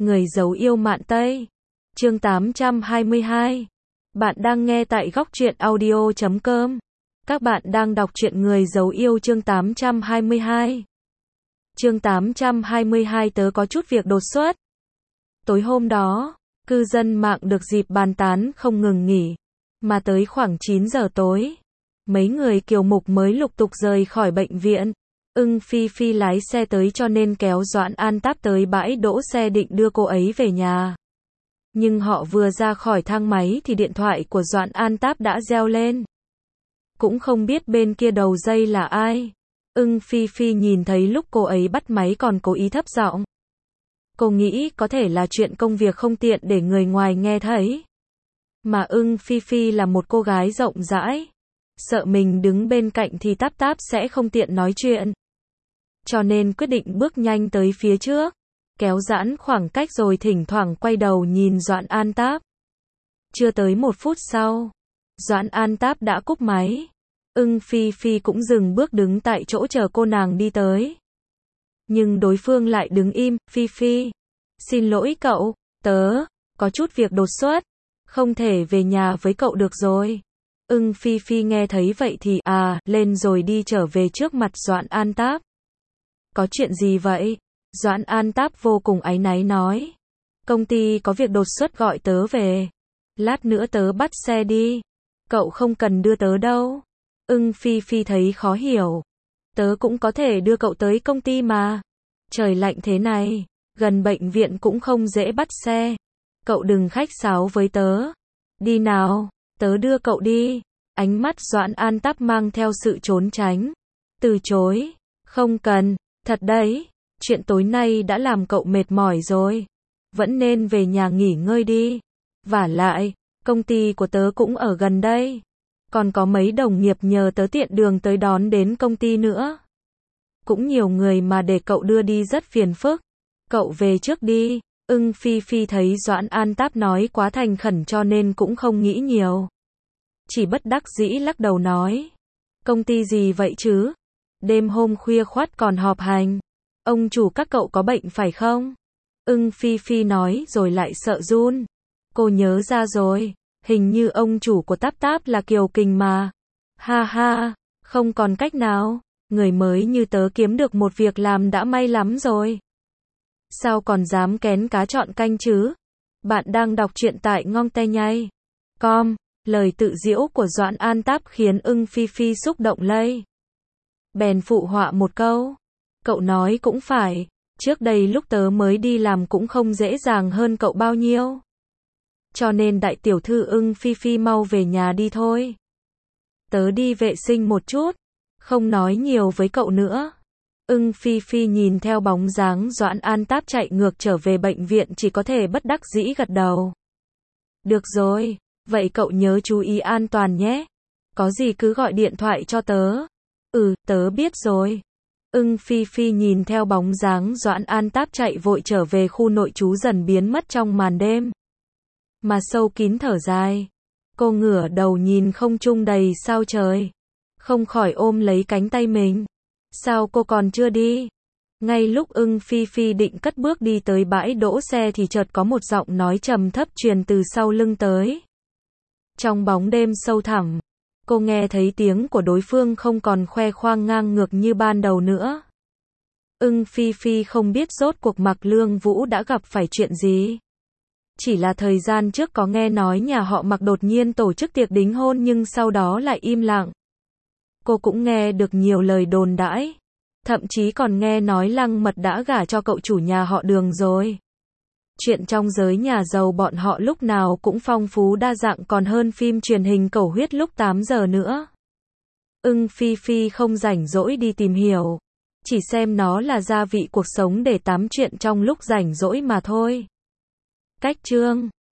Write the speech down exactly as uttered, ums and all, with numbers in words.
Người giấu yêu mạn Tây. Chương tám trăm hai mươi hai. Bạn đang nghe tại góc truyện audio chấm com. Các bạn đang đọc truyện Người giấu yêu chương tám trăm hai mươi hai. Chương tám trăm hai mươi hai tớ có chút việc đột xuất. Tối hôm đó, cư dân mạng được dịp bàn tán không ngừng nghỉ. Mà tới khoảng chín giờ tối, mấy người kiều mục mới lục tục rời khỏi bệnh viện. Ưng Phi Phi lái xe tới cho nên kéo Doãn An Táp tới bãi đỗ xe định đưa cô ấy về nhà. Nhưng họ vừa ra khỏi thang máy thì điện thoại của Doãn An Táp đã reo lên. Cũng không biết bên kia đầu dây là ai. Ưng Phi Phi nhìn thấy lúc cô ấy bắt máy còn cố ý thấp giọng. Cô nghĩ có thể là chuyện công việc không tiện để người ngoài nghe thấy. Mà Ưng Phi Phi là một cô gái rộng rãi. Sợ mình đứng bên cạnh thì Táp Táp sẽ không tiện nói chuyện. Cho nên quyết định bước nhanh tới phía trước, kéo giãn khoảng cách rồi thỉnh thoảng quay đầu nhìn Doãn An Táp. Chưa tới một phút sau, Doãn An Táp đã cúp máy. Ưng Phi Phi cũng dừng bước đứng tại chỗ chờ cô nàng đi tới. Nhưng đối phương lại đứng im. Phi Phi, xin lỗi cậu, tớ có chút việc đột xuất, không thể về nhà với cậu được rồi. Ưng Phi Phi nghe thấy vậy thì à lên rồi đi trở về trước mặt Doãn An Táp. Có chuyện gì vậy? Doãn An Táp vô cùng áy náy nói. Công ty có việc đột xuất gọi tớ về. Lát nữa tớ bắt xe đi. Cậu không cần đưa tớ đâu. Ưng Phi Phi thấy khó hiểu. Tớ cũng có thể đưa cậu tới công ty mà. Trời lạnh thế này, gần bệnh viện cũng không dễ bắt xe. Cậu đừng khách sáo với tớ. Đi nào, tớ đưa cậu đi. Ánh mắt Doãn An Táp mang theo sự trốn tránh. Từ chối. Không cần. Thật đấy, chuyện tối nay đã làm cậu mệt mỏi rồi. Vẫn nên về nhà nghỉ ngơi đi. Vả lại, công ty của tớ cũng ở gần đây. Còn có mấy đồng nghiệp nhờ tớ tiện đường tới đón đến công ty nữa. Cũng nhiều người mà để cậu đưa đi rất phiền phức. Cậu về trước đi. Ưng Phi Phi thấy Doãn An Táp nói quá thành khẩn cho nên cũng không nghĩ nhiều. Chỉ bất đắc dĩ lắc đầu nói. Công ty gì vậy chứ? Đêm hôm khuya khoắt còn họp hành. Ông chủ các cậu có bệnh phải không? Ưng Phi Phi nói rồi lại sợ run. Cô nhớ ra rồi, hình như ông chủ của Táp Táp là Kiều Kình mà. Ha ha, không còn cách nào, người mới như tớ kiếm được một việc làm đã may lắm rồi. Sao còn dám kén cá chọn canh chứ? Bạn đang đọc truyện tại ngon te nhây chấm com. Lời tự giễu của Doãn An Táp khiến Ưng Phi Phi xúc động lây. Bèn phụ họa một câu. Cậu nói cũng phải, trước đây lúc tớ mới đi làm cũng không dễ dàng hơn cậu bao nhiêu. Cho nên đại tiểu thư Ưng Phi Phi mau về nhà đi thôi. Tớ đi vệ sinh một chút, không nói nhiều với cậu nữa. Ưng Phi Phi nhìn theo bóng dáng Doãn An Táp chạy ngược trở về bệnh viện chỉ có thể bất đắc dĩ gật đầu. Được rồi, vậy cậu nhớ chú ý an toàn nhé. Có gì cứ gọi điện thoại cho tớ. Ừ, tớ biết rồi. Ưng Phi Phi nhìn theo bóng dáng Doãn An Táp chạy vội trở về khu nội trú dần biến mất trong màn đêm. Mà sâu kín thở dài. Cô ngửa đầu nhìn không trung đầy sao trời. Không khỏi ôm lấy cánh tay mình. Sao cô còn chưa đi? Ngay lúc Ưng Phi Phi định cất bước đi tới bãi đỗ xe thì chợt có một giọng nói trầm thấp truyền từ sau lưng tới. Trong bóng đêm sâu thẳm, cô nghe thấy tiếng của đối phương không còn khoe khoang ngang ngược như ban đầu nữa. Ưng Phi Phi không biết rốt cuộc Mạc Lương Vũ đã gặp phải chuyện gì. Chỉ là thời gian trước có nghe nói nhà họ Mạc đột nhiên tổ chức tiệc đính hôn nhưng sau đó lại im lặng. Cô cũng nghe được nhiều lời đồn đãi. Thậm chí còn nghe nói Lăng Mật đã gả cho cậu chủ nhà họ Đường rồi. Chuyện trong giới nhà giàu bọn họ lúc nào cũng phong phú đa dạng còn hơn phim truyền hình Cầu Huyết lúc tám giờ nữa. Ưng Phi Phi không rảnh rỗi đi tìm hiểu. Chỉ xem nó là gia vị cuộc sống để tám chuyện trong lúc rảnh rỗi mà thôi. Cách chương